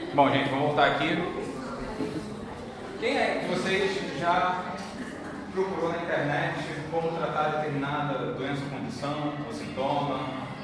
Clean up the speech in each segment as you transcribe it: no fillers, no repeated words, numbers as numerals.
Bom, gente, vamos voltar aqui. Quem é que vocês já procurou na internet como tratar determinada doença, condição ou sintoma?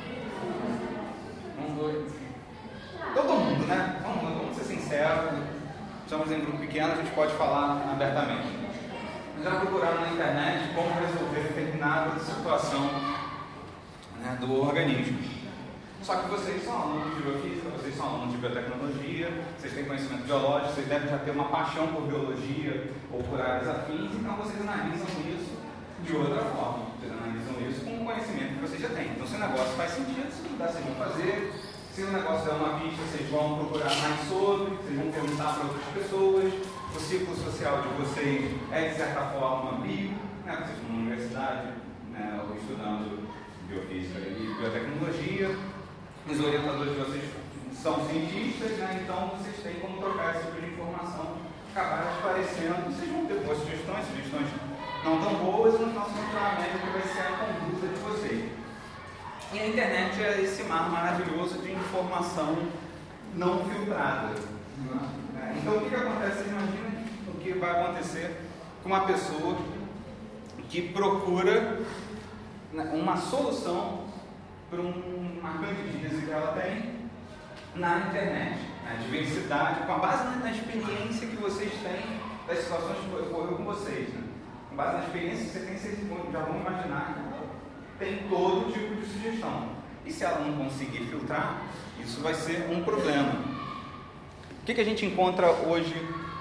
Um, dois. Todo mundo, né? Vamos ser sinceros. Estamos em grupo pequeno, a gente pode falar abertamente. Já procuraram na internet como resolver determinada situação, né, do organismo. Só que vocês são alunos de biofísica, vocês são alunos de biotecnologia, vocês têm conhecimento biológico, vocês devem já ter uma paixão por biologia ou por áreas afins, então vocês analisam isso de outra forma. Vocês analisam isso com o conhecimento que vocês já têm. Então, se o negócio faz sentido, se não dá, vocês vão fazer. Se o negócio der uma pista, vocês vão procurar mais sobre, vocês vão perguntar para outras pessoas. O ciclo social de vocês é, de certa forma, bio, né? Vocês estão na universidade, né, ou estudando biofísica e biotecnologia. Os orientadores de vocês são cientistas, né? Então vocês têm como trocar esse tipo de informação, acabar esclarecendo. Vocês vão ter boas sugestões não tão boas, e no nosso funcionamento que vai ser a conduta de vocês. E a internet é esse mar maravilhoso de informação não filtrada. Então o que acontece? Vocês imaginam o que vai acontecer com uma pessoa que procura uma solução para uma candidíase que ela tem na internet, na diversidade, com a base na experiência que vocês têm das situações que ocorreu com vocês. Né? Com base na experiência que você tem, vocês já vão imaginar que tem todo tipo de sugestão. E se ela não conseguir filtrar, isso vai ser um problema. O que a gente encontra hoje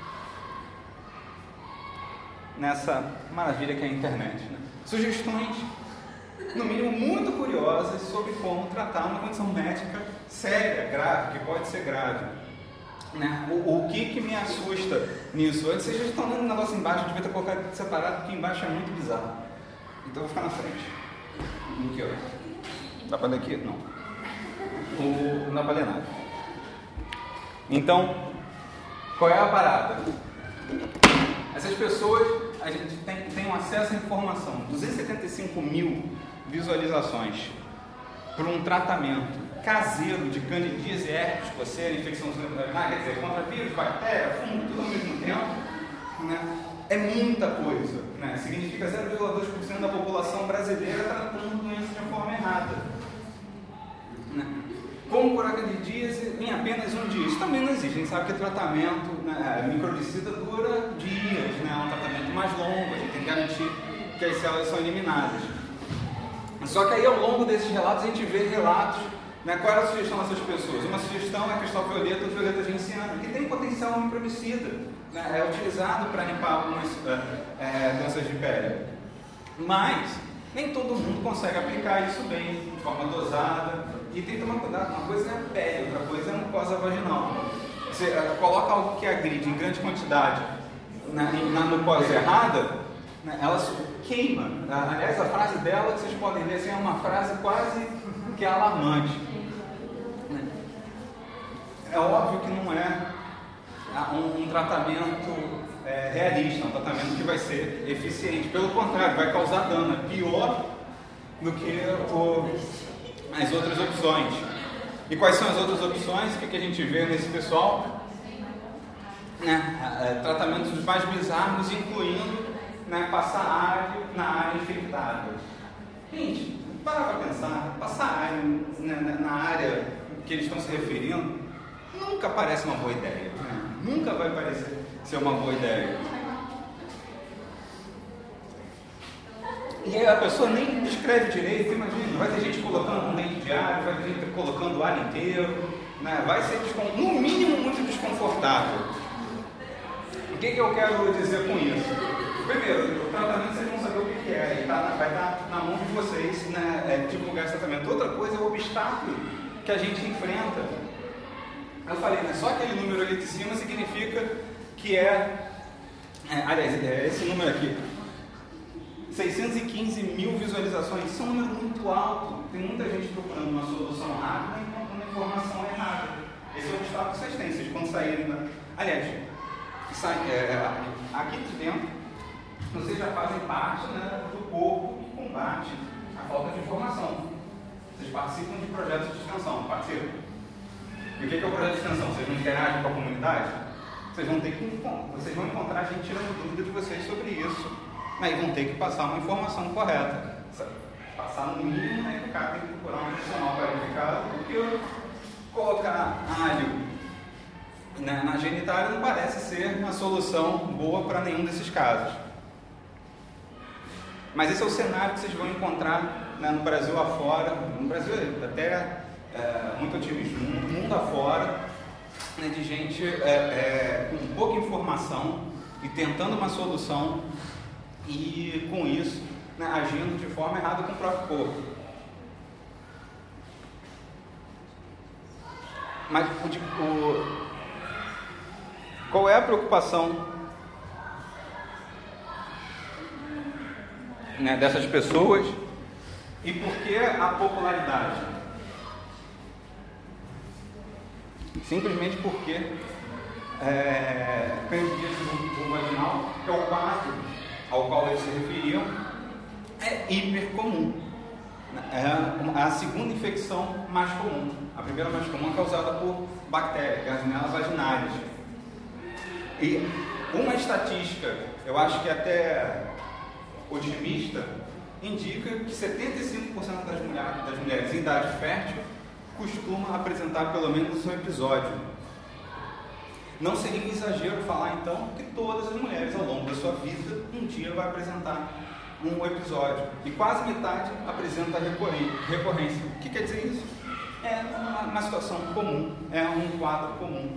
nessa maravilha que é a internet? Né? Sugestões, no mínimo, muito curiosas sobre como tratar uma condição médica séria, grave, que pode ser grave. Né? O que me assusta nisso? Vocês já estão vendo o negócio embaixo, devia ter colocado separado, porque embaixo é muito bizarro. Então eu vou ficar na frente. Aqui, ó. Dá para ler aqui? Não. Não dá para ler nada. Então, qual é a parada? Essas pessoas, a gente tem um acesso à informação. 275 mil visualizações para um tratamento caseiro de candidíase, herpes, coceira, infecção urinária, quer dizer, contra vírus, bactéria, fungo, tudo ao mesmo tempo, né? É muita coisa, né? Significa 0,2% da população brasileira tratando doença de forma errada, né? Como curar candidíase em apenas um dia? Isso também não existe. A gente sabe que o tratamento, né, microbicida dura dias, né? É um tratamento mais longo, a gente tem que garantir que as células são eliminadas. Só que aí, ao longo desses relatos, a gente vê relatos, né? Qual era a sugestão dessas pessoas? Uma sugestão é cristal violeta ou violeta genciana, que tem potencial microbicida, né? É utilizado para limpar algumas doenças de pele. Mas nem todo mundo consegue aplicar isso bem, de forma dosada. E tem que tomar cuidado, uma coisa é a pele, outra coisa é a mucosa vaginal. Você coloca algo que agride em grande quantidade na mucosa errada, né, ela queima. Aliás, a frase dela, que vocês podem ler, assim, é uma frase quase que alarmante. É óbvio que não é um tratamento realista, um tratamento que vai ser eficiente. Pelo contrário, vai causar dano. É pior do que as outras opções. E quais são as outras opções? O que a gente vê nesse pessoal? Tratamentos mais bizarros, incluindo, né, passar área na área infectada. Gente, para pensar, passar área na área que eles estão se referindo nunca parece uma boa ideia. Né? Nunca vai parecer ser uma boa ideia. E aí a pessoa nem descreve direito, imagina, vai ter gente colocando um dente diário, vai ter gente colocando o ar inteiro, né? Vai ser, no mínimo, muito desconfortável. O que eu quero dizer com isso? Primeiro, o tratamento vocês vão saber o que é, e vai estar na mão de vocês, né, divulgar esse tratamento. Outra coisa é o obstáculo que a gente enfrenta. Eu falei, né, só aquele número ali de cima significa que aliás, esse número aqui, 615 mil visualizações, isso é um número muito alto. Tem muita gente procurando uma solução rápida e encontrando informação errada. Esse é o obstáculo que vocês têm. Vocês quando saírem aliás, aqui de dentro, vocês já fazem parte, né, do corpo que combate a falta de informação. Vocês participam de projetos de extensão, participam. E o que é o projeto de extensão? Vocês não interagem com a comunidade? Vocês vão encontrar gente tirando dúvida de vocês sobre isso. Aí vão ter que passar uma informação correta. Passar no mínimo, né, que o cara tem que procurar um profissional qualificado, porque colocar alho na genitália não parece ser uma solução boa para nenhum desses casos. Mas esse é o cenário que vocês vão encontrar, né, no Brasil afora, no Brasil até muito otimismo, no mundo afora, né, de gente com pouca informação e tentando uma solução e com isso, né, agindo de forma errada com o próprio corpo. Mas qual é a preocupação, né, dessas pessoas e por que a popularidade? Simplesmente porque candidíase vulvovaginal, que é o quadro ao qual eles se referiam, é hiper comum. É a segunda infecção mais comum. A primeira mais comum é causada por bactérias, Gardnerella vaginalis. E uma estatística, eu acho que até otimista, indica que 75% das mulheres em idade fértil costumam apresentar pelo menos um episódio. Não seria um exagero falar então que todas as mulheres ao longo da sua vida um dia vai apresentar um episódio e quase metade apresenta recorrência. O que quer dizer isso? É uma situação comum, é um quadro comum,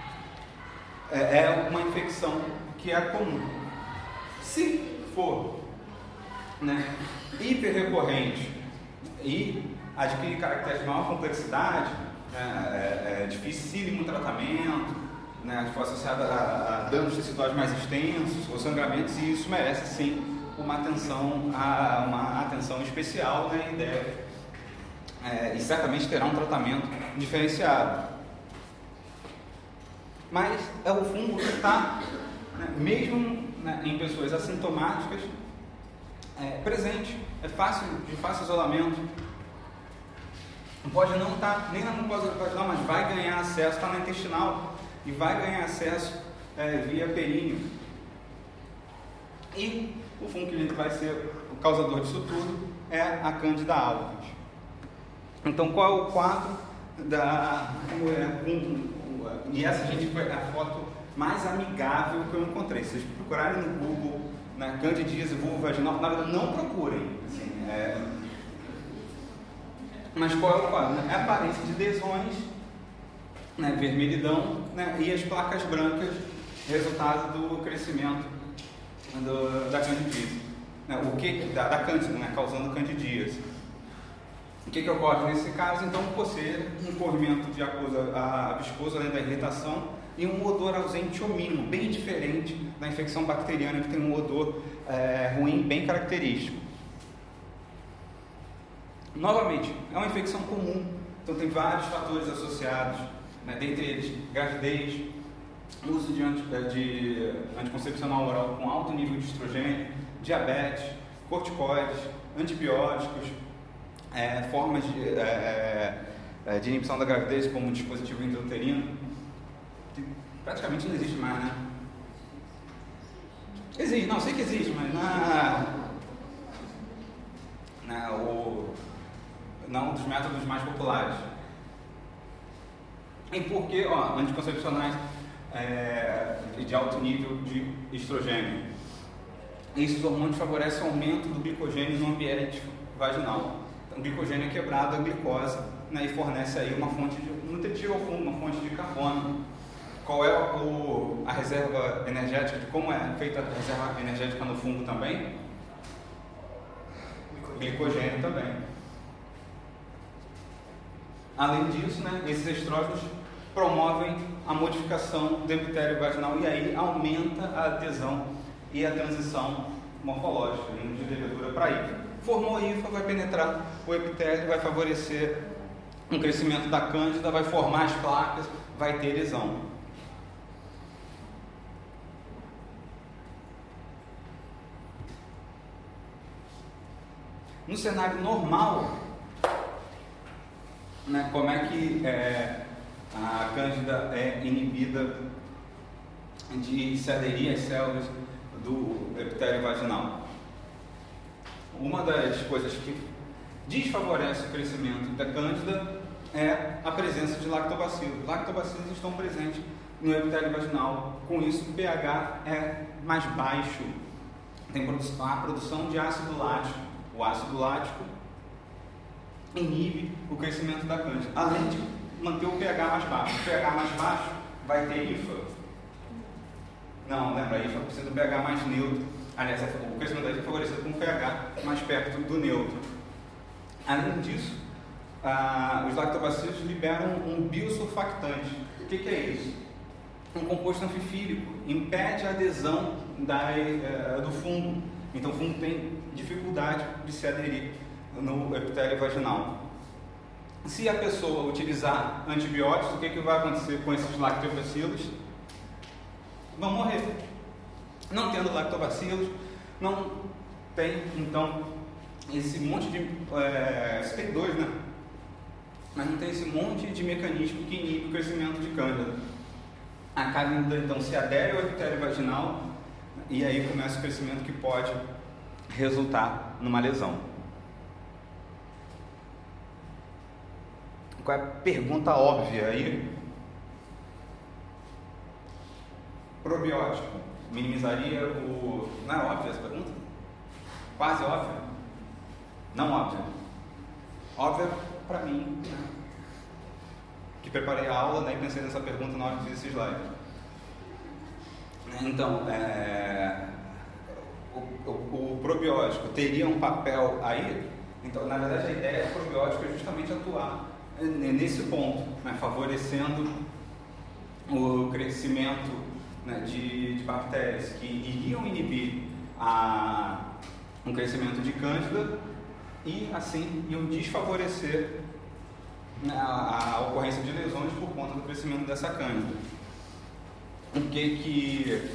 é uma infecção que é comum. Se for, né, hiperrecorrente e adquirir caracteres de maior complexidade, dificílimo tratamento, né, for associado a danos teciduais mais extensos ou sangramentos, e isso merece sim uma atenção especial, né, e deve, e certamente terá um tratamento diferenciado. Mas é o fungo que está, né, mesmo, né, em pessoas assintomáticas, presente, de fácil isolamento. Pode não estar nem na mucosa vaginal, mas vai ganhar acesso, está na intestinal e vai ganhar acesso via períneo. E o fungo que vai ser o causador disso tudo é a Candida albicans. Então, qual é o quadro e essa, gente, foi a foto mais amigável que eu encontrei. Se vocês procurarem no Google, né, candidíase vulvovaginal, na verdade não procurem. Assim, mas qual é o quadro? É a aparência de lesões, né, vermelhidão, né, e as placas brancas, resultado do crescimento da candidíase, né, da cândida, né, causando candidíase. O que ocorre nesse caso? Então, você um corrimento de aquoso viscoso, além da irritação, e um odor ausente ou mínimo, bem diferente da infecção bacteriana, que tem um odor ruim, bem característico. Novamente, é uma infecção comum, então tem vários fatores associados, né, dentre eles gravidez, uso de anticoncepcional oral com alto nível de estrogênio, diabetes, corticoides, antibióticos, formas de inibição da gravidez como dispositivo intrauterino, que praticamente não existe mais, né? Existe, não, sei que existe, mas não um dos métodos mais populares. E por que anticoncepcionais de alto nível de estrogênio? Esses hormônios favorecem o aumento do glicogênio no ambiente vaginal. Então, o glicogênio é quebrado a glicose, né, e fornece aí uma fonte nutritiva ao fungo, uma fonte de carbono. Qual é a reserva energética, de como é feita a reserva energética no fungo também? Glicogênio também. Além disso, né, esses estrógenos promovem a modificação do epitélio vaginal e aí aumenta a adesão e a transição morfológica, de levedura para hífen. Formou hífen, vai penetrar o epitélio, vai favorecer um crescimento da cândida, vai formar as placas, vai ter lesão. No cenário normal, né, como é que a cândida é inibida de se aderir às células do epitélio vaginal. Uma das coisas que desfavorece o crescimento da cândida é a presença de lactobacilos. Lactobacilos estão presentes no epitélio vaginal, com isso o pH é mais baixo, tem a produção de ácido lático. O ácido lático inibe o crescimento da cândida, além de manter o pH mais baixo. O pH mais baixo vai ter IFA. Não, lembra, a IFA precisa do pH mais neutro. Aliás, o crescimento da IFA é favorecido com o pH mais perto do neutro. Além disso, os lactobacilos liberam um biosurfactante. O que é isso? Um composto anfifílico, impede a adesão do fungo. Então o fungo tem dificuldade de se aderir no epitélio vaginal. Se a pessoa utilizar antibióticos, o que vai acontecer com esses lactobacilos? Vão morrer. Não tendo lactobacilos, não tem, então, esse monte de... você tem dois, né? Mas não tem esse monte de mecanismo que inibe o crescimento de cândida. A cândida, então, se adere ao epitélio vaginal e aí começa o crescimento que pode resultar numa lesão. Qual é a pergunta óbvia aí? Probiótico minimizaria o... Não é óbvia essa pergunta? Quase óbvia? Não óbvia. Óbvia para mim, né? Que preparei a aula, né, e pensei nessa pergunta na hora que fiz esse slide. Então, o probiótico teria um papel aí? Então, na verdade, a ideia do probiótico é justamente atuar nesse ponto, né, favorecendo o crescimento, né, de bactérias que iriam inibir um crescimento de cândida e, assim, iam desfavorecer a ocorrência de lesões por conta do crescimento dessa cândida. O que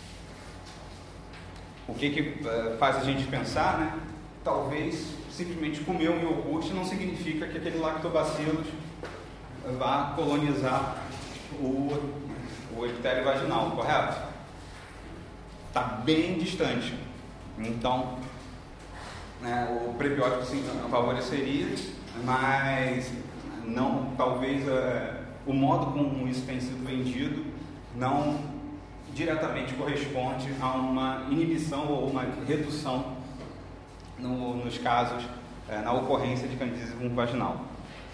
faz a gente pensar, né? Talvez simplesmente comer um iogurte não significa que aquele lactobacillus vá colonizar o epitélio vaginal, correto? Está bem distante. Então, né, o prebiótico sim favoreceria, mas não, talvez o modo como isso tem sido vendido não diretamente corresponde a uma inibição ou uma redução nos casos, na ocorrência de candidíase vaginal.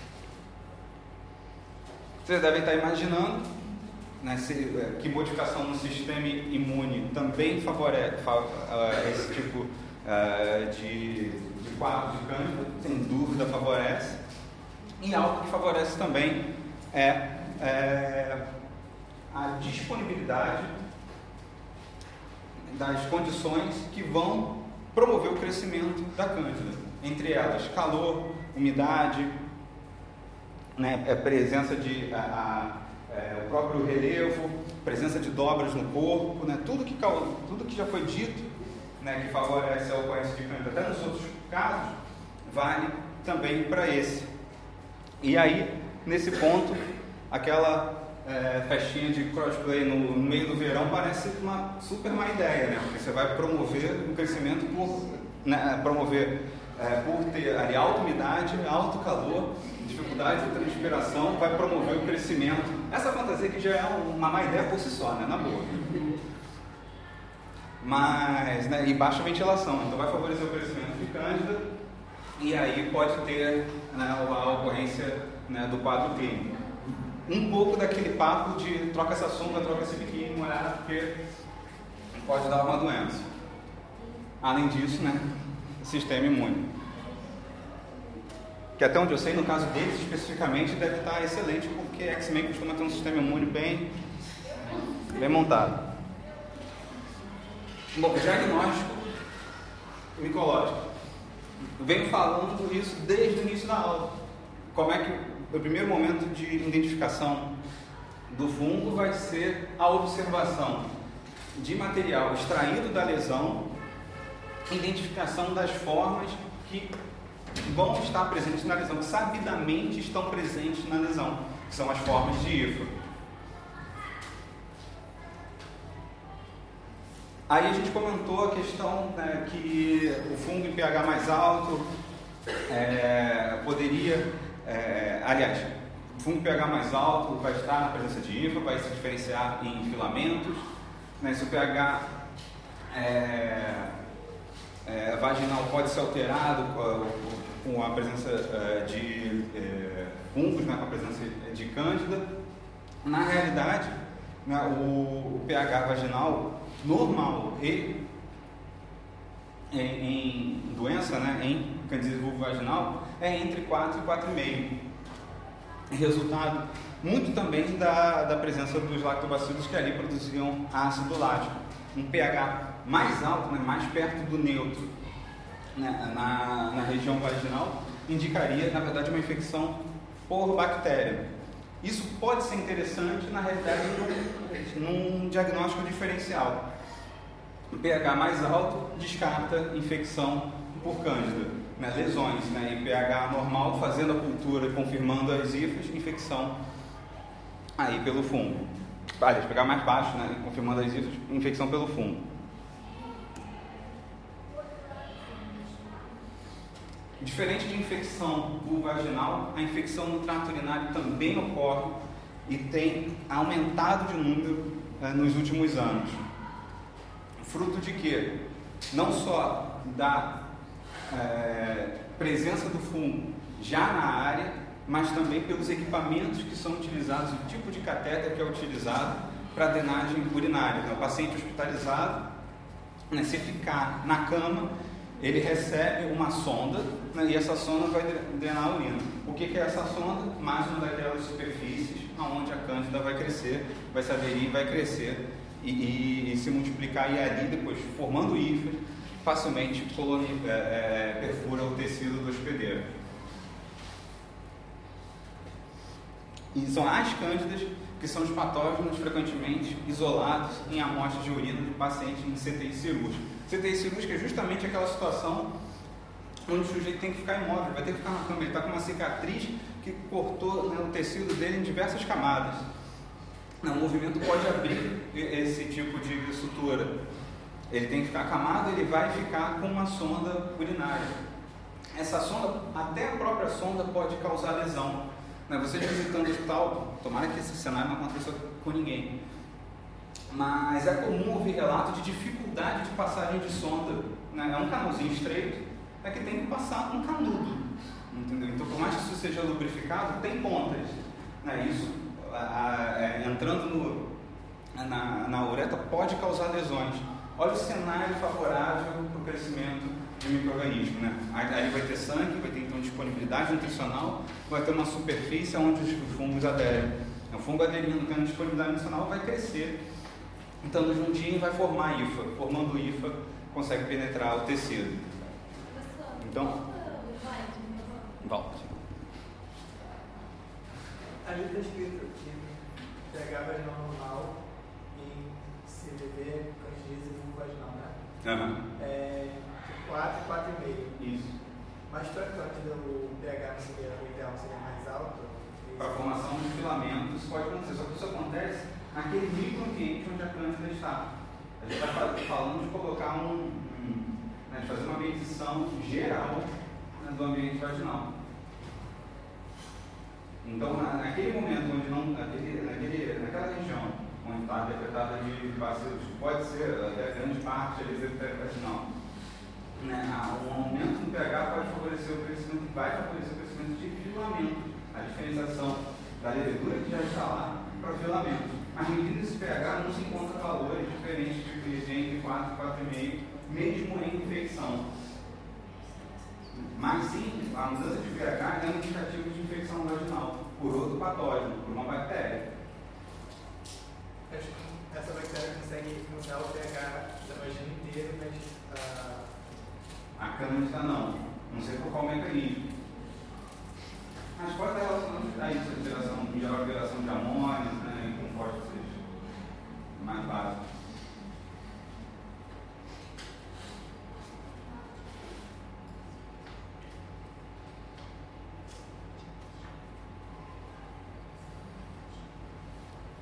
Vocês devem estar imaginando, né, que modificação no sistema imune também favorece esse tipo de quadro de cândida, sem dúvida favorece. E algo que favorece também é a disponibilidade das condições que vão promover o crescimento da cândida, entre elas calor, umidade, né, presença de o próprio relevo, presença de dobras no corpo, né, tudo que já foi dito, né, que favorece a ocorrência de cândida, até nos outros casos, vale também para esse. E aí, nesse ponto, aquela festinha de crossplay no meio do verão parece uma super má ideia, né? Porque você vai promover o crescimento por ter ali alta umidade, alto calor, dificuldade de transpiração, vai promover o crescimento. Essa fantasia que já é uma má ideia por si só, né? Na boa. Mas, né, e baixa ventilação, então vai favorecer o crescimento de cândida e aí pode ter, né, a ocorrência, né, do quadro clínico. Um pouco daquele papo de troca essa sunga, troca esse biquíni molhado, porque pode dar uma doença. Além disso, né, sistema imune. Que até onde eu sei, no caso deles especificamente, deve estar excelente, porque X-Men costuma ter um sistema imune bem montado. Bom, diagnóstico micológico. Venho falando isso desde o início da aula. Como é que o primeiro momento de identificação do fungo vai ser a observação de material extraído da lesão, identificação das formas que vão estar presentes na lesão, que sabidamente estão presentes na lesão. que são as formas de IFA. Aí a gente comentou a questão, né, que o fungo em pH mais alto poderia, aliás, o fungo em pH mais alto vai estar na presença de IFA, vai se diferenciar em filamentos, né, se o pH vaginal pode ser alterado com a presença de fungos, né, com a presença de cândida. Na realidade, né, o pH vaginal normal e em doença, né, em candidíase vulvovaginal, é entre 4 e 4,5. Resultado muito também da presença dos lactobacilos que ali produziam ácido lático. Um pH mais alto, né, mais perto do neutro, né, na região vaginal, indicaria, na verdade, uma infecção por bactéria. Isso pode ser interessante, na realidade, num diagnóstico diferencial. O pH mais alto descarta infecção por cândida, né, lesões, né, e pH normal, fazendo a cultura e confirmando as IFAs, infecção aí pelo fungo. Aliás, pH mais baixo, né, confirmando as IFAs, infecção pelo fungo. Diferente de infecção vulvovaginal, a infecção no trato urinário também ocorre e tem aumentado de número nos últimos anos. Fruto de quê? Não só da presença do fungo já na área, mas também pelos equipamentos que são utilizados, o tipo de catéter que é utilizado para drenagem urinária. Então, o paciente hospitalizado, né, se ficar na cama, ele recebe uma sonda, né, e essa sonda vai drenar a urina. O que é essa sonda? Mais uma daquelas superfícies onde a cândida vai crescer, vai se aderir e vai crescer e se multiplicar, e ali depois, formando hífen, facilmente perfura o tecido do hospedeiro. E são as cândidas que são os patógenos frequentemente isolados em amostras de urina de pacientes em CTI cirúrgica. CTI cirúrgica é justamente aquela situação onde o sujeito tem que ficar imóvel, vai ter que ficar na cama, ele está com uma cicatriz que cortou, né, o tecido dele em diversas camadas. O movimento pode abrir esse tipo de sutura. Ele tem que ficar acamado, ele vai ficar com uma sonda urinária. Essa sonda, até a própria sonda pode causar lesão. Você visitando o hospital, tomara que esse cenário não aconteça com ninguém, mas é comum ouvir relatos de dificuldade de passagem de sonda. É um canalzinho estreito, é que tem que passar um canudo, entendeu? Então, por mais que isso seja lubrificado, tem pontas. Isso, entrando na uretra, pode causar lesões. Olha o cenário favorável para o crescimento de micro-organismo, Ali vai ter sangue, vai ter então disponibilidade nutricional, vai ter uma superfície onde os fungos aderem. O fungo aderindo, tendo disponibilidade nutricional, vai crescer. Então, juntinho e vai formar IFA. Formando IFA, consegue penetrar o tecido. Então, volta. Ali está escrito que pH vaginal normal em CVV, candidíase vulvovaginal, né? 4 e 4,5. Isso. Mas para cândida, o pH o ideal seria mais alto? Para a formação de filamentos, isso pode acontecer. Só que isso acontece naquele microambiente onde a cândida está. A gente está falando de colocar de fazer uma medição geral, do ambiente vaginal. Então, naquele momento onde não, naquela região onde está detectada de bacilos, pode ser até grande parte ali do vaginal, um aumento no pH pode favorecer o crescimento, vai favorecer o crescimento de filamento, a diferenciação da levedura que já está lá para o filamento. Mas medindo esse pH não se encontra valores diferentes de entre 4 e 4,5, mesmo em infecção. Mas sim, a mudança de pH é um indicativo de infecção vaginal por outro patógeno, por uma bactéria. Essa bactéria consegue mudar o pH da vagina inteira, mas a cândida não sei por qual mecanismo. Mas pode estar relacionado a isso, a liberação de amônia, e compostos mais básicos.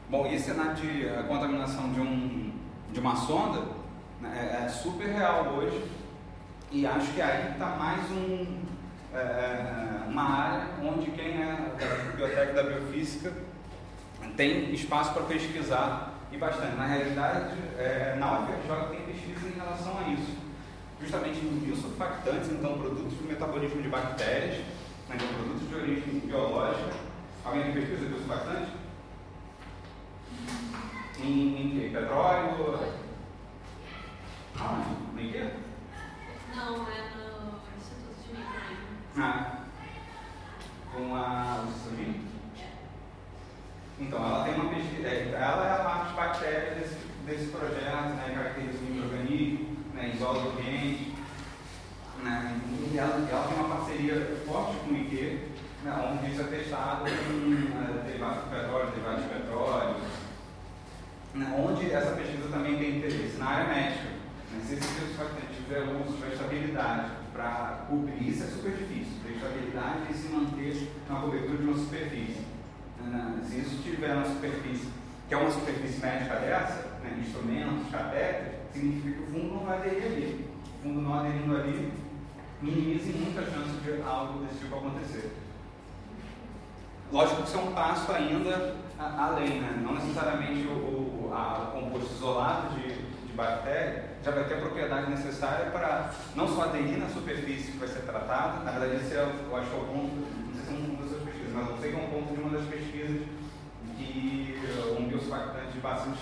Bom, esse cenário de contaminação de uma sonda, né, é super real hoje, e acho que aí está mais uma área onde quem é da biblioteca da biofísica tem espaço para pesquisar e bastante. Na realidade, na UFRJ tem pesquisa em relação a isso, justamente em biosurfactantes, então produtos de metabolismo de bactérias, né, então produtos de origem biológica. Alguém que pesquisa biosurfactantes? Em que? Petróleo? Aonde? Em quê? Não, é no Instituto de Microbiologia. Com a Sumin? Então, ela tem uma pesquisa, ela é a parte de bactérias desse projeto, né, caracteriza o micro-organismo, né, isola o ambiente, né, e ela tem uma parceria forte com o IQ, né, onde isso é testado com derivados de petróleo, derivados de petróleo, né, onde essa pesquisa também tem interesse na área médica. Né, se esse biosurfactante tiver uso, tiver estabilidade para cobrir, isso é super difícil, ter estabilidade e se manter na cobertura de uma superfície. Se isso estiver na superfície, que é uma superfície médica dessa, né, instrumentos, catéteres, significa que o fungo não vai aderir ali. O fungo não aderindo ali minimiza muito a chance de algo desse tipo acontecer. Lógico que isso é um passo ainda além, né? Não necessariamente o composto isolado de bactéria já vai ter a propriedade necessária para não só aderir na superfície que vai ser tratada. Na verdade, esse eu acho que é o ponto, não sei se é uma das suas pesquisas, mas eu sei que é um ponto de uma das pesquisas que um biosurfactante de bacilo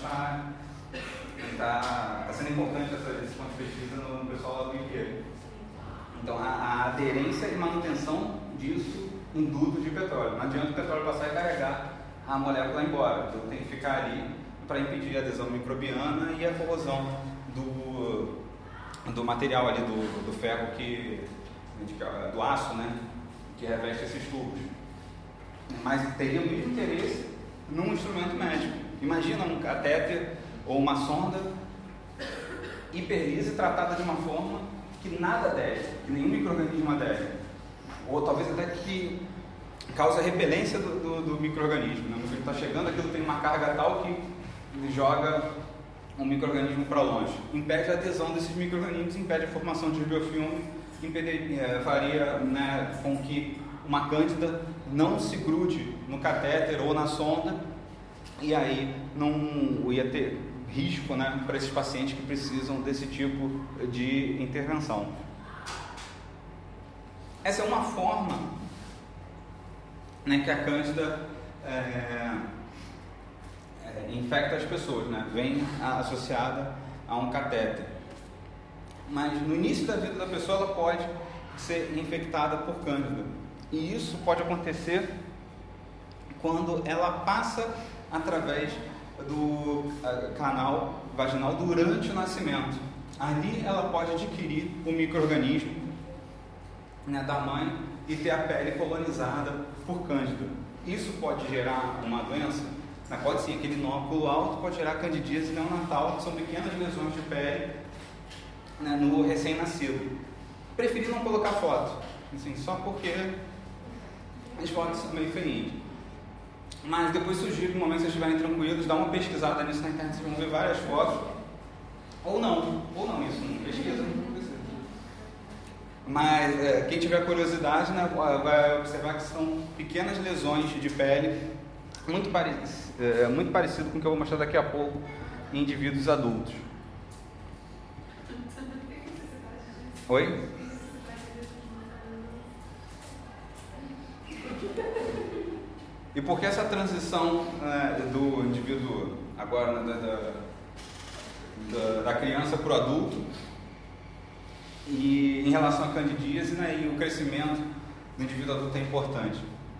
está sendo importante esse ponto de pesquisa no pessoal lá do IQ. Então, a aderência e manutenção disso em dutos de petróleo. Não adianta o petróleo passar e carregar a molécula embora. Então, tem que ficar ali para impedir a adesão microbiana e a corrosão do material ali, do ferro, do aço, né, que reveste esses tubos. Mas teria o mesmo interesse num instrumento médico. Imagina um catéter ou uma sonda hiperlisa tratada de uma forma que nada adere, que nenhum micro-organismo adere. Ou talvez até que causa repelência do micro-organismo. Né? Ele está chegando, aquilo tem uma carga tal que joga um micro-organismo para longe. Impede a adesão desses micro-organismos, impede a formação de biofilme, faria, né, com que uma cândida não se grude no catéter ou na sonda, e aí não ia ter risco, né, para esses pacientes que precisam desse tipo de intervenção. Essa é uma forma, né, que a cândida infecta as pessoas, né, vem associada a um catéter. Mas no início da vida da pessoa ela pode ser infectada por cândida. E isso pode acontecer quando ela passa através do canal vaginal durante o nascimento. Ali ela pode adquirir o micro-organismo, né, da mãe e ter a pele colonizada por cândida. Isso pode gerar uma doença? Pode sim, aquele nódulo alto pode gerar candidíase neonatal, que são pequenas lesões de pele, né, no recém-nascido. Preferi não colocar foto, assim, só porque as fotos são meio feinhas. Mas depois sugiro que no momento que vocês estiverem tranquilos, dá uma pesquisada nisso na internet, vocês vão ver várias fotos. Ou não, isso não pesquisa, não precisa. Mas quem tiver curiosidade, né, vai observar que são pequenas lesões de pele, muito parecido com o que eu vou mostrar daqui a pouco em indivíduos adultos. Oi? E por que essa transição do indivíduo agora, né, da criança para o adulto, e em relação à candidíase, né, e o crescimento do indivíduo adulto é importante?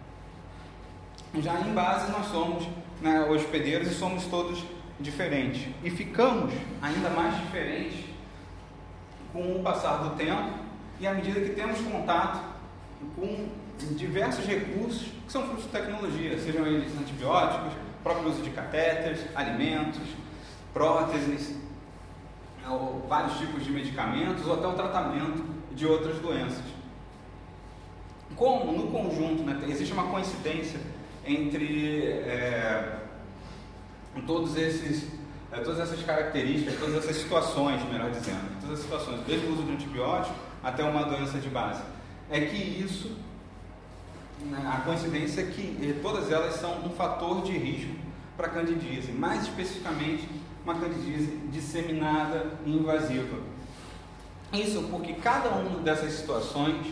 Já em base nós somos, né, hospedeiros e somos todos diferentes. E ficamos ainda mais diferentes com o passar do tempo e à medida que temos contato com diversos recursos que são frutos de tecnologia, sejam eles antibióticos, próprio uso de catéteres, alimentos, próteses, ou vários tipos de medicamentos, ou até o tratamento de outras doenças. Como, no conjunto, né, existe uma coincidência entre todas essas características, todas essas situações, melhor dizendo, todas as situações, desde o uso de antibiótico até uma doença de base. É que isso, a coincidência é que todas elas são um fator de risco para a candidíase, mais especificamente uma candidíase disseminada e invasiva. Isso porque cada uma dessas situações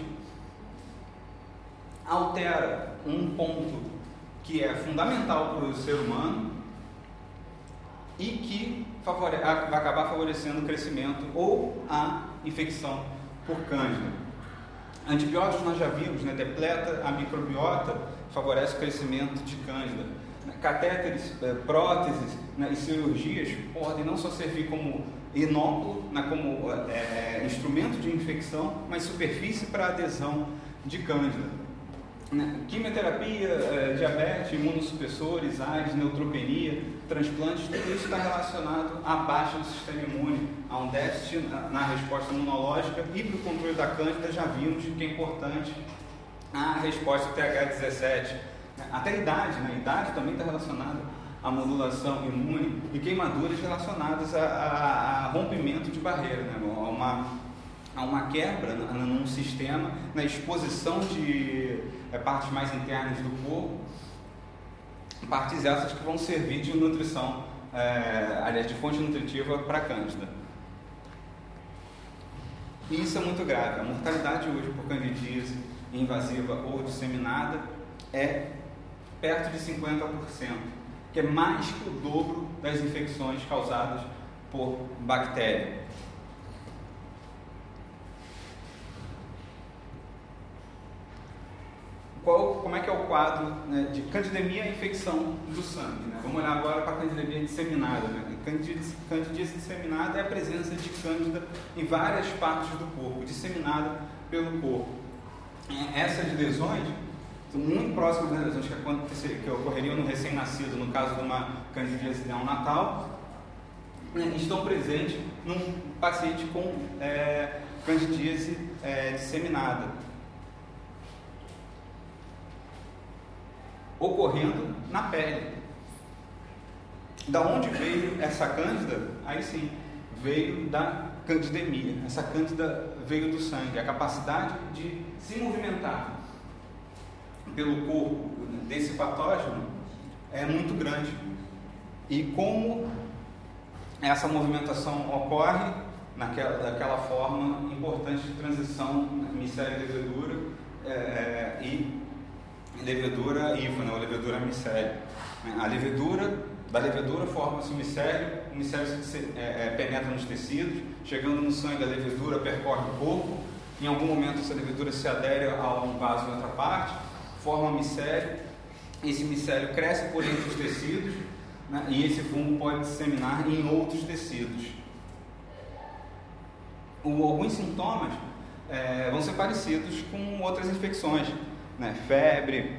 altera um ponto que é fundamental para o ser humano e que vai acabar favorecendo o crescimento ou a infecção por cândida. Antibióticos nós já vimos, né, depleta a microbiota, favorece o crescimento de cândida. Catéteres, próteses, né, e cirurgias podem não só servir como inóculo, né, como instrumento de infecção, mas superfície para adesão de cândida. Quimioterapia, diabetes, imunossupressores, AIDS, neutropenia, transplantes, tudo isso está relacionado à baixa do sistema imune, a um déficit na resposta imunológica, e para o controle da cândida já vimos que é importante a resposta TH17. Até a idade, né? A idade também está relacionada à modulação imune e queimaduras relacionadas a rompimento de barreira, né? a uma quebra num sistema, na exposição de partes mais internas do corpo, partes essas que vão servir de nutrição, aliás, de fonte nutritiva para a cândida. E isso é muito grave. A mortalidade hoje por candidíase invasiva ou disseminada é perto de 50%, que é mais que o dobro das infecções causadas por bactéria. Como é que é o quadro, né, de candidemia e infecção do sangue? Né? Vamos olhar agora para a candidemia disseminada. Né? Candidíase disseminada é a presença de cândida em várias partes do corpo, disseminada pelo corpo. Essas lesões são muito próximas das lesões que ocorreriam no recém-nascido, no caso de uma candidíase neonatal, né, estão presentes num paciente com candidíase disseminada, ocorrendo na pele. Da onde veio essa cândida? Aí sim, veio da candidemia. Essa cândida veio do sangue. A capacidade de se movimentar pelo corpo desse patógeno é muito grande. E como essa movimentação ocorre daquela forma importante de transição micélio-levedura e levedura hifa, né, ou levedura micélio. Da levedura forma-se o micélio penetra nos tecidos, chegando no sangue, a levedura percorre o corpo, em algum momento essa levedura se adere a um vaso em outra parte, forma micélio, esse micélio cresce por entre os tecidos, né, e esse fungo pode disseminar em outros tecidos. Alguns sintomas vão ser parecidos com outras infecções, né? Febre,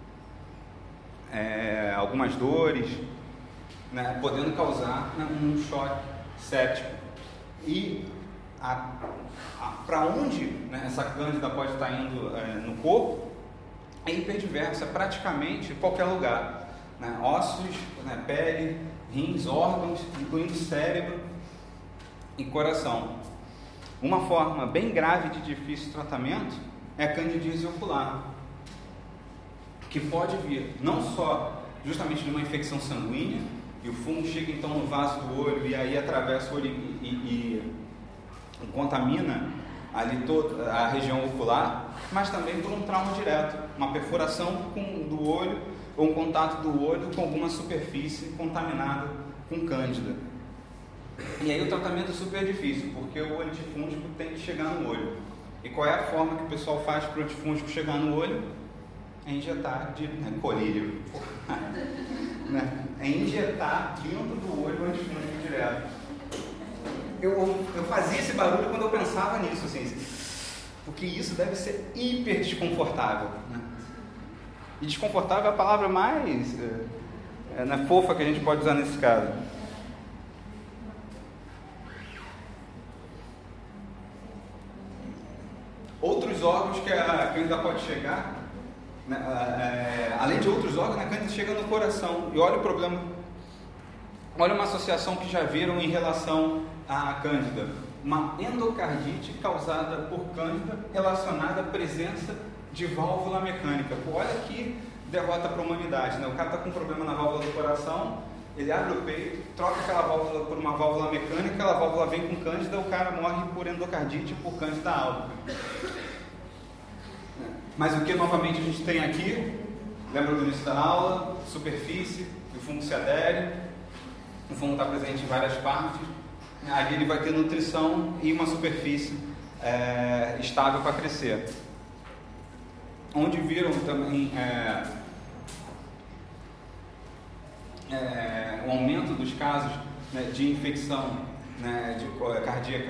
algumas dores, né? Podendo causar, né, um choque séptico. E para onde, né, essa cândida pode estar indo no corpo é hiperdiversa, praticamente qualquer lugar, né? Ossos, né, pele, rins, órgãos, incluindo cérebro e coração. Uma forma bem grave de difícil tratamento é a candidíase ocular, que pode vir não só justamente de uma infecção sanguínea, e o fungo chega então no vaso do olho e aí atravessa o olho e contamina ali toda a região ocular, mas também por um trauma direto, uma perfuração do olho ou um contato do olho com alguma superfície contaminada com cândida. E aí o tratamento é super difícil, porque o antifúngico tem que chegar no olho. E qual é a forma que o pessoal faz para o antifúngico chegar no olho? É injetar colírio. É injetar dentro do olho o antifúngico direto. Eu fazia esse barulho quando eu pensava nisso, assim, porque isso deve ser hiper desconfortável, né? E desconfortável é a palavra mais fofa que a gente pode usar nesse caso. Outros órgãos que a cândida pode chegar, né, além de outros órgãos, a cândida chega no coração. E olha o problema Olha uma associação que já viram em relação à cândida. Uma endocardite causada por cândida relacionada à presença de válvula mecânica. Pô, olha que derrota para a humanidade, né? O cara está com um problema na válvula do coração, ele abre o peito, troca aquela válvula por uma válvula mecânica, aquela válvula vem com cândida, o cara morre por endocardite por cândida alta. Mas o que novamente a gente tem aqui? Lembra do início da aula? Superfície, o fungo se adere, o fungo está presente em várias partes, ali ele vai ter nutrição e uma superfície estável para crescer. Onde viram também o aumento dos casos, né, de infecção, né, cardíaca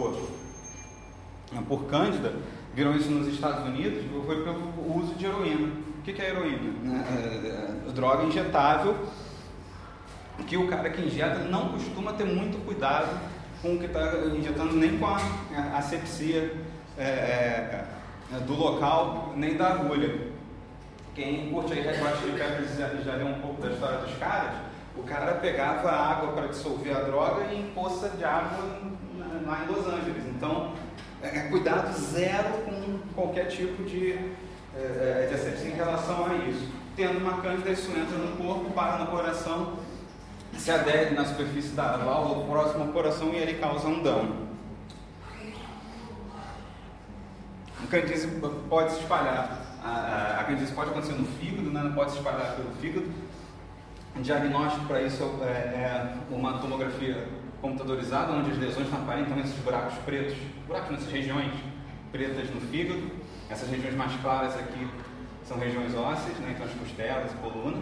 por cândida, viram isso nos Estados Unidos, foi pelo uso de heroína. O que é heroína? Droga injetável, que o cara que injeta não costuma ter muito cuidado com o que está injetando, nem com a asepsia do local, nem da agulha. Quem curte aí Red Hot Chili Peppers já leu um pouco da história dos caras. O cara pegava água para dissolver a droga em poça de água lá em Los Angeles. Então, cuidado zero com qualquer tipo de asepsia em relação a isso. Tendo uma cândida, isso entra no corpo, para no coração, se adere na superfície da válvula próxima ao coração e ele causa um dano. A candidíase pode se espalhar, a candidíase pode acontecer no fígado, né? Não pode se espalhar pelo fígado. O diagnóstico para isso é uma tomografia computadorizada, onde as lesões aparentam esses buracos pretos, nessas regiões pretas no fígado. Essas regiões mais claras aqui são regiões ósseas, né? Então as costelas, coluna.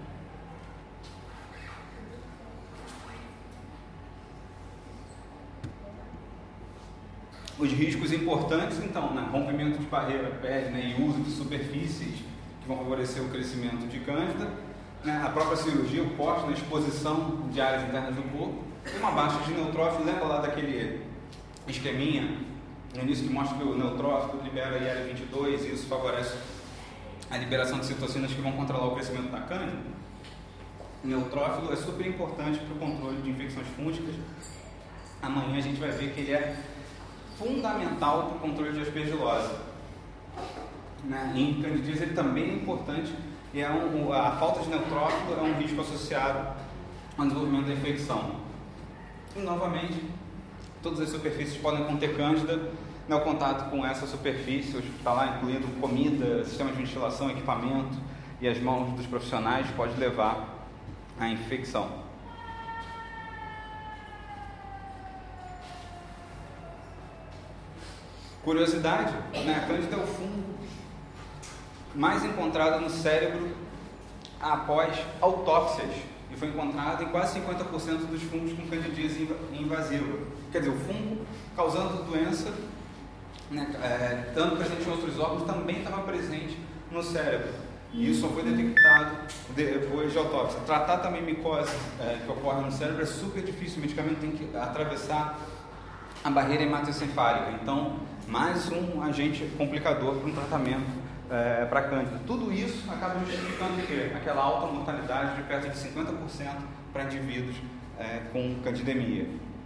Os riscos importantes, então, né? Rompimento de barreira pele, né? E uso de superfícies que vão favorecer o crescimento de cândida, né? A própria cirurgia, o corte, na exposição de áreas internas do corpo, e uma baixa de neutrófilo. Lembra lá daquele esqueminha no início que mostra que o neutrófilo libera IL-22 e isso favorece a liberação de citocinas que vão controlar o crescimento da cândida? O neutrófilo é super importante para o controle de infecções fúngicas. Amanhã a gente vai ver que ele é fundamental para o controle de aspergilose, né? Em candidíase ele também é importante e a falta de neutrófilo é um risco associado ao desenvolvimento da infecção. E novamente, todas as superfícies podem conter cândida, né? O contato com essa superfície, está lá incluindo comida, sistema de ventilação, equipamento e as mãos dos profissionais, pode levar à infecção. Curiosidade, né? A cândida é o fungo mais encontrado no cérebro após autópsias e foi encontrado em quase 50% dos fungos com candidíase invasiva. Quer dizer, o fungo causando doença, né, estando presente em outros órgãos, também estava presente no cérebro. E isso só foi detectado depois de autópsia. Tratar também micose que ocorre no cérebro é super difícil. O medicamento tem que atravessar a barreira hematocefálica. Então, mais um agente complicador para um tratamento para cândida. Tudo isso acaba justificando o quê? Aquela alta mortalidade de perto de 50% para indivíduos com candidemia.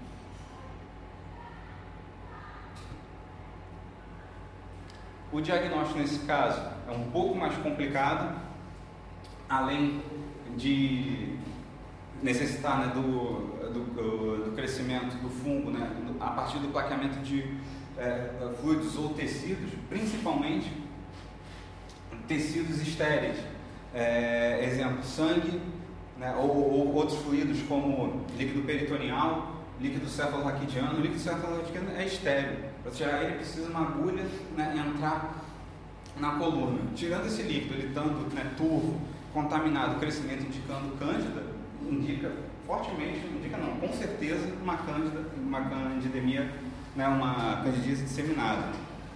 O diagnóstico nesse caso é um pouco mais complicado, além de necessitar, né, do crescimento do fungo, né, a partir do plaqueamento de fluidos ou tecidos, principalmente tecidos estéreis, exemplo, sangue, né, ou outros fluidos como líquido peritoneal, líquido cefalorraquidiano. O líquido cefalorraquidiano é estéril. Para tirar ele precisa uma agulha, né, entrar na coluna. Tirando esse líquido, ele estando, né, turvo, contaminado, o crescimento indicando cândida, indica fortemente, indica não, com certeza uma candidemia, né, uma candidíase disseminada.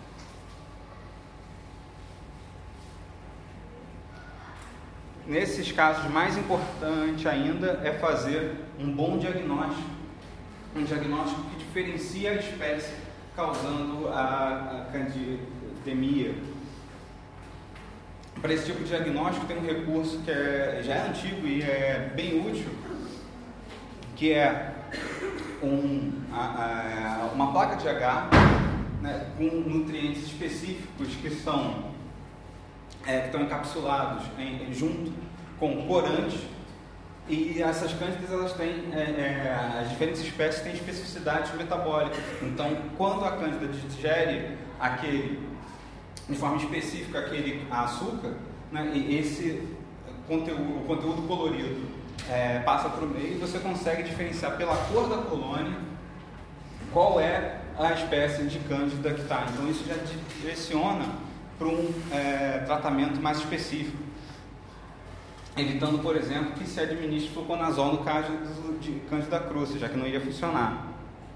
Nesses casos, mais importante ainda é fazer um bom diagnóstico, um diagnóstico que diferencia a espécie causando a candidemia. Para esse tipo de diagnóstico tem um recurso que já é antigo e é bem útil, que é uma placa de H, né, com nutrientes específicos que estão encapsulados junto com corantes, e essas cândidas elas têm, as diferentes espécies têm especificidades metabólicas. Então, quando a cândida digere de forma específica aquele açúcar, né, e o conteúdo colorido passa para o meio, e você consegue diferenciar pela cor da colônia qual é a espécie de cândida que está. Então isso já direciona para um tratamento mais específico, evitando, por exemplo, que se administre fluconazol no caso de Candida crus, já que não iria funcionar.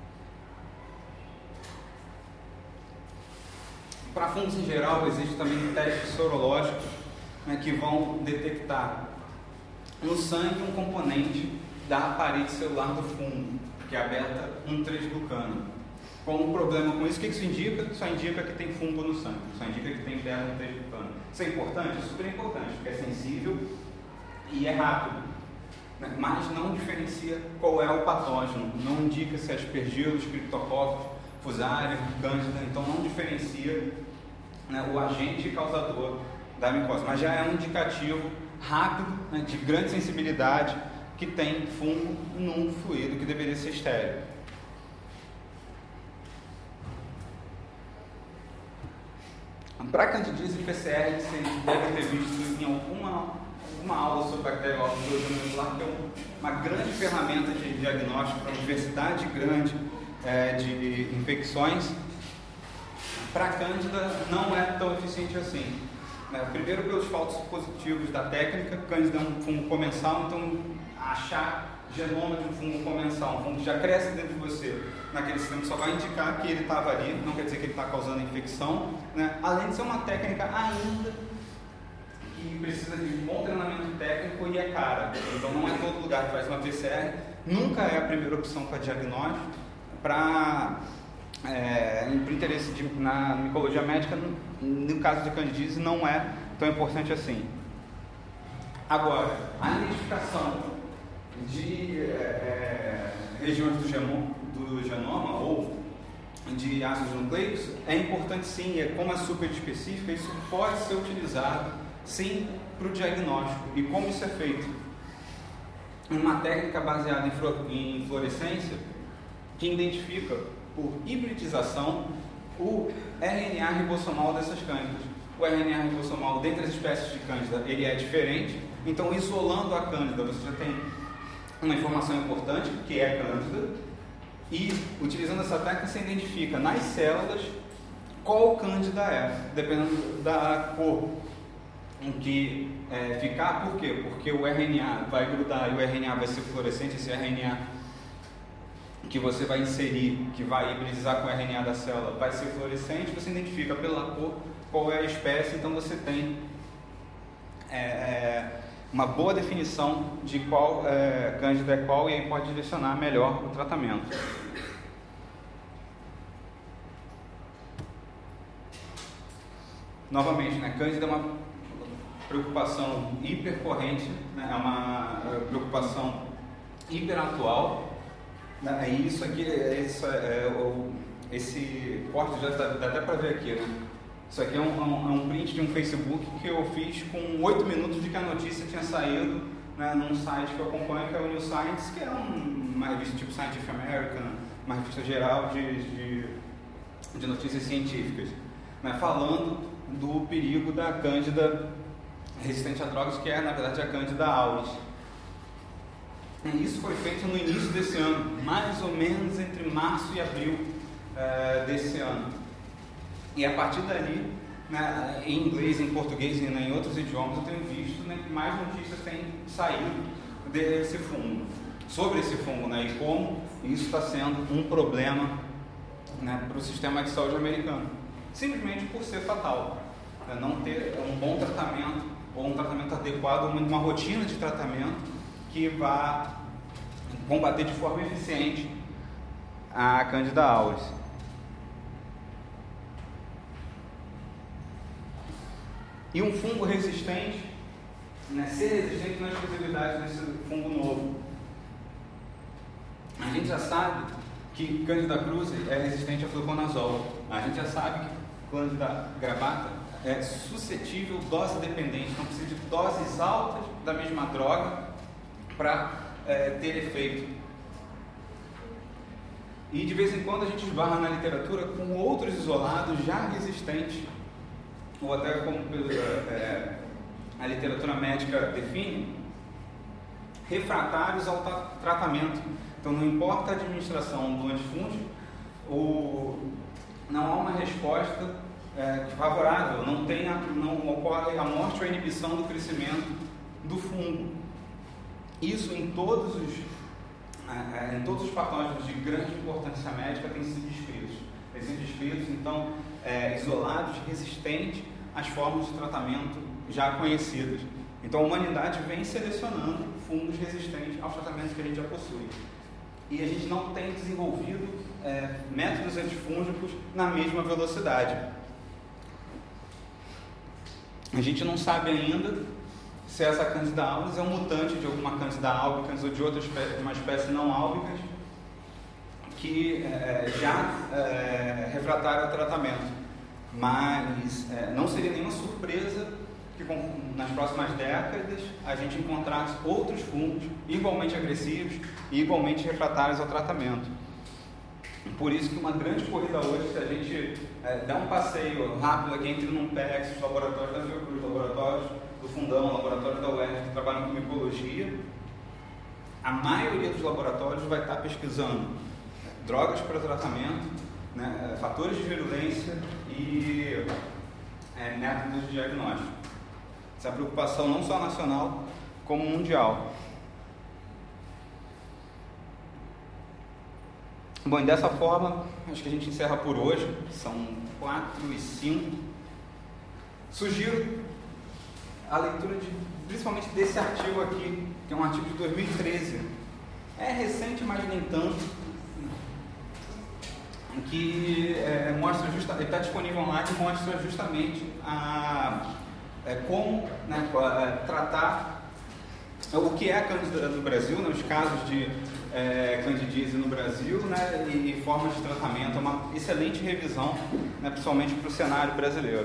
Para fungos em geral, existem também testes sorológicos, né, que vão detectar no sangue um componente da parede celular do fungo, que é a beta-1,3-glucano. Qual o problema com isso? O que isso indica? Só indica que tem fungo no sangue, só indica que tem beta-1,3-glucano. Isso é importante? É super importante, porque é sensível e é rápido, né? Mas não diferencia qual é o patógeno, não indica se é aspergilos, criptococcus, Fusarium, Cândida, então não diferencia, né, o agente causador da micose, mas já é um indicativo rápido, né, de grande sensibilidade, que tem fungo num fluido que deveria ser estéril. Para candidíase e PCR, vocês devem ter visto em alguma aula sobre bacteriófagos molecular, que é uma grande ferramenta de diagnóstico para uma diversidade grande de infecções. Para a Cândida não é tão eficiente assim. Primeiro, pelos falsos positivos da técnica. Cândida é um fungo comensal, então achar genoma de um fungo comensal, um fungo que já cresce dentro de você, naquele sistema, só vai indicar que ele estava ali, não quer dizer que ele está causando infecção, né? Além de ser uma técnica ainda que precisa de bom treinamento técnico e é cara. Então não é todo lugar que faz uma PCR, nunca é a primeira opção para diagnóstico. Para interesse na micologia médica, no caso de candidíase, não é tão importante assim. Agora, a identificação de regiões do genoma ou de ácidos nucleicos é importante sim, como é super específica, isso pode ser utilizado sim para o diagnóstico. E como isso é feito? Uma técnica baseada em fluorescência, que identifica por hibridização o RNA ribossomal dessas cândidas. O RNA ribossomal dentre as espécies de cândida, ele é diferente, então isolando a cândida você já tem uma informação importante, que é a cândida, e utilizando essa técnica você identifica nas células qual cândida é, dependendo da cor em que ficar. Por quê? Porque o RNA vai grudar e o RNA vai ser fluorescente. Esse RNA que você vai inserir, que vai hibridizar com o RNA da célula, vai ser fluorescente. Você identifica pela cor qual é a espécie, então você tem uma boa definição de qual cândida é qual, e aí pode direcionar melhor o tratamento. Novamente, né, cândida é uma preocupação hipercorrente, né, é uma preocupação hiperatual. E isso aqui, esse corte já dá até para ver aqui, né? Isso aqui é um print de um Facebook que eu fiz com 8 minutos de que a notícia tinha saído, né, num site que eu acompanho, que é o New Science, que é uma revista tipo Scientific American, uma revista geral de notícias científicas, né, falando do perigo da cândida resistente a drogas, que é, na verdade, a Candida auris. E isso foi feito no início desse ano, mais ou menos entre março e abril desse ano. E a partir dali, né, em inglês, em português e em outros idiomas, eu tenho visto, né, que mais notícias têm saído desse fungo, sobre esse fungo, né, e como isso está sendo um problema, né, para o sistema de saúde americano, simplesmente por ser fatal, né, não ter um bom tratamento ou um tratamento adequado, uma rotina de tratamento que vá combater de forma eficiente a Candida auris. E um fungo resistente, né, ser resistente não é exclusividade desse fungo novo. A gente já sabe que Candida cruzi é resistente a fluconazol. A gente já sabe que Candida gravata é suscetível, dose dependente, então precisa de doses altas da mesma droga para ter efeito. E de vez em quando a gente esbarra na literatura com outros isolados já resistentes, ou até como a literatura médica define, refratários ao tratamento. Então não importa a administração do antifúngico, não há uma resposta favorável, não ocorre a morte ou a inibição do crescimento do fungo. Isso em todos os patógenos de grande importância médica têm sido descritos, então, isolados, resistentes às formas de tratamento já conhecidas. Então a humanidade vem selecionando fungos resistentes aos tratamentos que a gente já possui. E a gente não tem desenvolvido métodos antifúngicos na mesma velocidade. A gente não sabe ainda se essa Candida albicans é um mutante de alguma Candida albicans ou de outra uma espécie não albicans que já refrataram o tratamento. Mas não seria nenhuma surpresa que nas próximas décadas a gente encontrasse outros fungos igualmente agressivos e igualmente refratários ao tratamento. Por isso que uma grande corrida hoje, se a gente der um passeio rápido aqui entre num PEX, os laboratórios da Fiocruz, laboratórios do Fundão, laboratórios da UERJ que trabalham com micologia, a maioria dos laboratórios vai estar pesquisando drogas para tratamento, né, fatores de virulência e métodos de diagnóstico. Essa é a preocupação não só nacional, como mundial. Bom, e dessa forma, acho que a gente encerra por hoje. São 4:05. Sugiro a leitura principalmente desse artigo aqui, que é um artigo de 2013. É recente, mas nem tanto. Que mostra ele está disponível online e mostra justamente como tratar o que é a Candida no Brasil, né, os casos de candidíase no Brasil, né, e formas de tratamento. É uma excelente revisão, né, principalmente para o cenário brasileiro.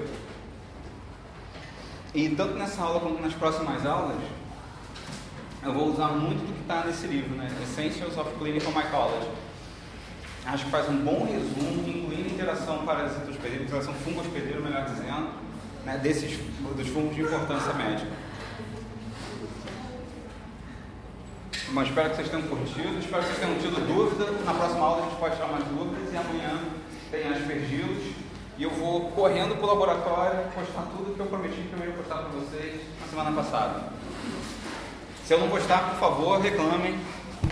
E tanto nessa aula quanto nas próximas aulas, eu vou usar muito do que está nesse livro, né, Essentials of Clinical Mycology. Acho que faz um bom resumo, incluindo interação parasita-hospedeiro, interação fungo-hospedeiro, melhor dizendo, né, dos fungos de importância médica. Bom, espero que vocês tenham curtido, espero que vocês tenham tido dúvida. Na próxima aula a gente pode tirar mais dúvidas e amanhã tem aspergilos. E eu vou correndo para o laboratório postar tudo que eu prometi que eu ia postar para vocês na semana passada. Se eu não postar, por favor, reclamem.